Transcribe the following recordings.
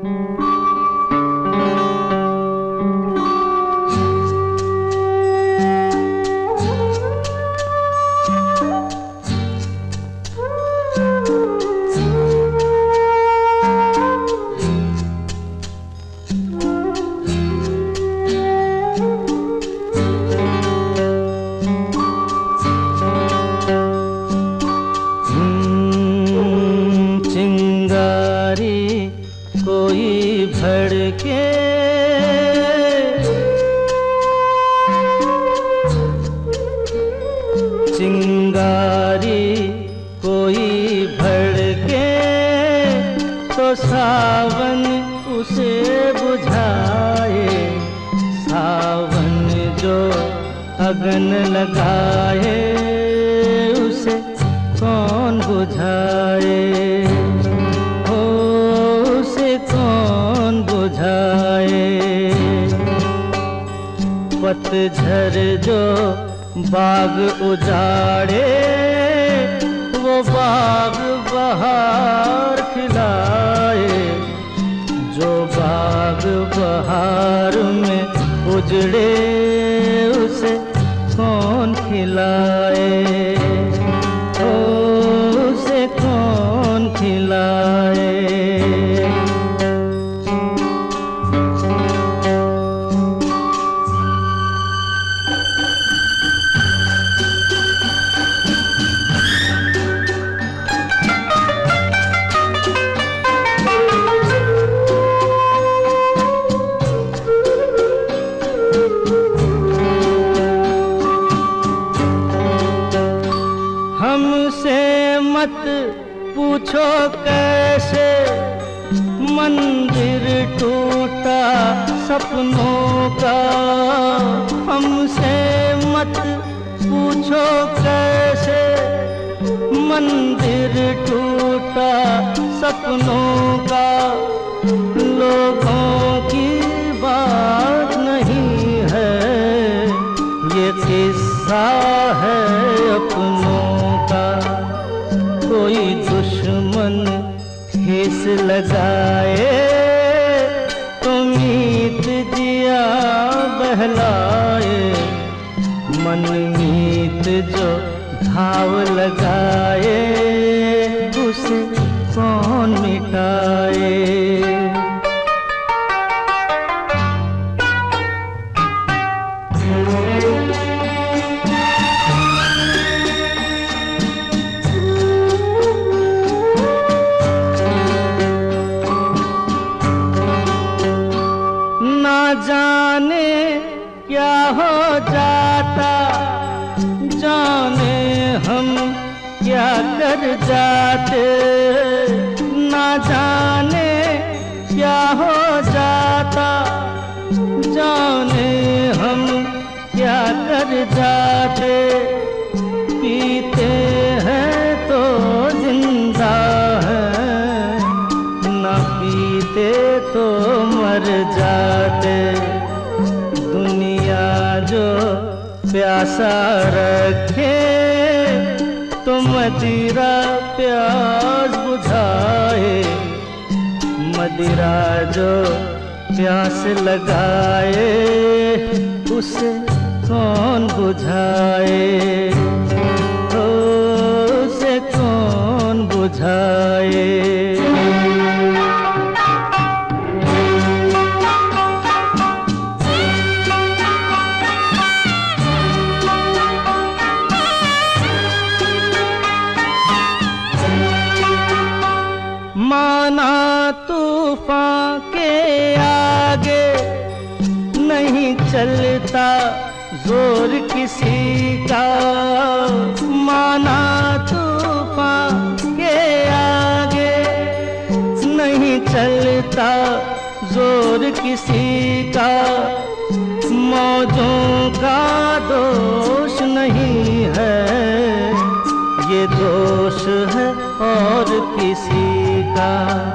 चिंगारी कोई भड़के तो सावन उसे बुझाए, सावन जो अगन लगाए उसे कौन बुझाए, हो उसे कौन बुझाए। पतझर जो बाग उजाड़े वो बाग बहार खिलाए, जो बाग बहार में उजड़े उसे कौन खिलाए, ओ उसे कौन खिलाए। हमसे मत पूछो कैसे मंदिर टूटा सपनों का, हमसे मत पूछो कैसे मंदिर टूटा सपनों का। लोगों की बात नहीं है ये किस्सा है अपनों का। कोई दुश्मन ठेस लगाए तो मीत दिया बहलाए, मन मीत जो घाव लगाए उसे कौन मिटाए। ना जाने क्या हो जाता, जाने हम क्या कर जाते। ना जाने क्या हो जाता, जाने हम क्या कर जाते। पीते हैं तो जिंदा हैं, ना पीते तो मर जाते। दुनिया जो प्यासा रखे तो मदिरा प्यास बुझाए, मदिरा जो प्यास लगाए उसे कौन बुझाए, तो उसे कौन बुझाए। माना तूफान के आगे नहीं चलता जोर किसी का, माना तूफान के आगे नहीं चलता जोर किसी का। मौजों का दोष नहीं है ये दोष है और किसी का।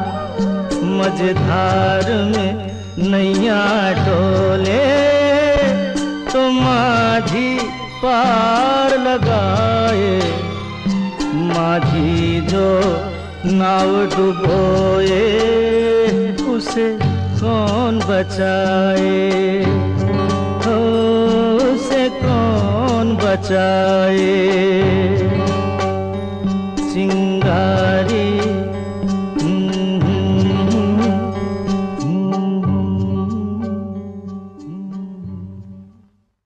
मझधार में नैया डोले तो माझी पार लगाए, माझी जो नाव डुबोए उसे उसे कौन बचाए, हो उसे कौन बचाए।